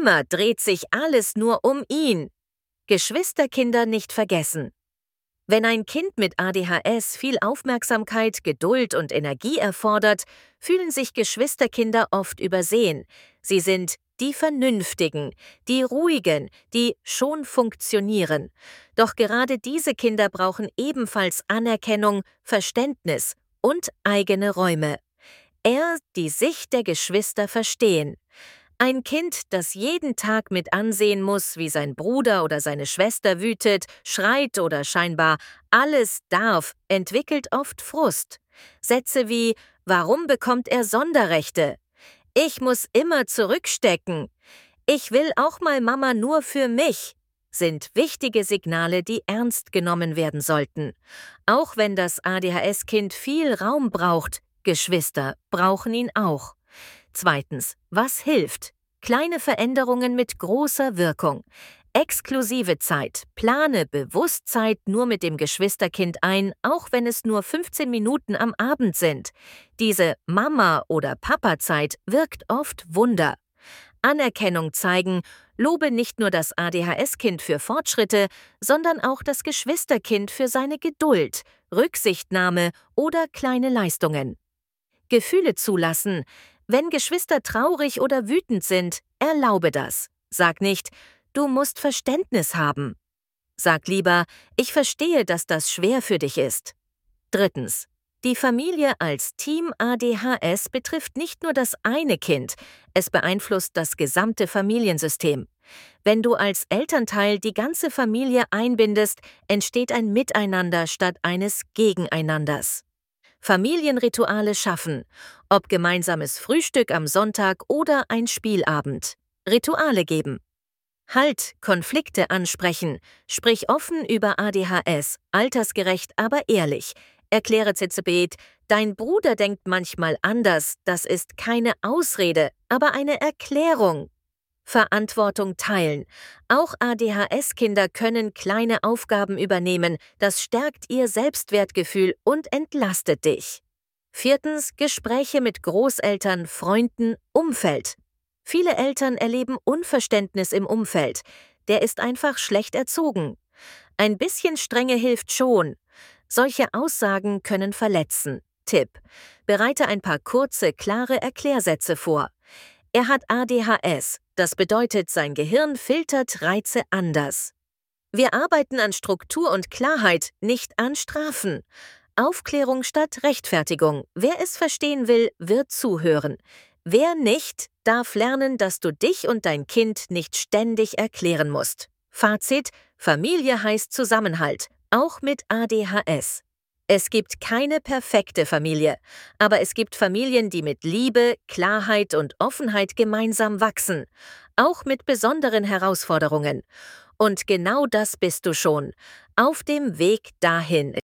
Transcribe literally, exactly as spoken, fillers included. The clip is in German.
Immer dreht sich alles nur um ihn. Geschwisterkinder nicht vergessen. Wenn ein Kind mit A D H S viel Aufmerksamkeit, Geduld und Energie erfordert, fühlen sich Geschwisterkinder oft übersehen. Sie sind die Vernünftigen, die Ruhigen, die schon funktionieren. Doch gerade diese Kinder brauchen ebenfalls Anerkennung, Verständnis und eigene Räume. Er, die Sicht der Geschwister verstehen. Ein Kind, das jeden Tag mit ansehen muss, wie sein Bruder oder seine Schwester wütet, schreit oder scheinbar alles darf, entwickelt oft Frust. Sätze wie: Warum bekommt er Sonderrechte? Ich muss immer zurückstecken. Ich will auch mal Mama nur für mich, sind wichtige Signale, die ernst genommen werden sollten. Auch wenn das A D H S-Kind viel Raum braucht, Geschwister brauchen ihn auch. Zweitens, was hilft? Kleine Veränderungen mit großer Wirkung. Exklusive Zeit. Plane bewusst Zeit nur mit dem Geschwisterkind ein, auch wenn es nur fünfzehn Minuten am Abend sind. Diese Mama- oder Papa-Zeit wirkt oft Wunder. Anerkennung zeigen, lobe nicht nur das A D H S-Kind für Fortschritte, sondern auch das Geschwisterkind für seine Geduld, Rücksichtnahme oder kleine Leistungen. Gefühle zulassen. Wenn Geschwister traurig oder wütend sind, erlaube das. Sag nicht: Du musst Verständnis haben. Sag lieber: Ich verstehe, dass das schwer für dich ist. Drittens. Die Familie als Team A D H S betrifft nicht nur das eine Kind, es beeinflusst das gesamte Familiensystem. Wenn du als Elternteil die ganze Familie einbindest, entsteht ein Miteinander statt eines Gegeneinanders. Familienrituale schaffen, ob gemeinsames Frühstück am Sonntag oder ein Spielabend. Rituale geben. Halt, Konflikte ansprechen. Sprich offen über A D H S, altersgerecht, aber ehrlich. Erkläre Zizebet: Dein Bruder denkt manchmal anders, das ist keine Ausrede, aber eine Erklärung. Verantwortung teilen. Auch A D H S-Kinder können kleine Aufgaben übernehmen, das stärkt ihr Selbstwertgefühl und entlastet dich. Viertens, Gespräche mit Großeltern, Freunden, Umfeld. Viele Eltern erleben Unverständnis im Umfeld. Der ist einfach schlecht erzogen. Ein bisschen Strenge hilft schon. Solche Aussagen können verletzen. Tipp: Bereite ein paar kurze, klare Erklärsätze vor. Er hat A D H S, das bedeutet, sein Gehirn filtert Reize anders. Wir arbeiten an Struktur und Klarheit, nicht an Strafen. Aufklärung statt Rechtfertigung. Wer es verstehen will, wird zuhören. Wer nicht, darf lernen, dass du dich und dein Kind nicht ständig erklären musst. Fazit: Familie heißt Zusammenhalt, auch mit A D H S. Es gibt keine perfekte Familie, aber es gibt Familien, die mit Liebe, Klarheit und Offenheit gemeinsam wachsen, auch mit besonderen Herausforderungen. Und genau das bist du schon, auf dem Weg dahin.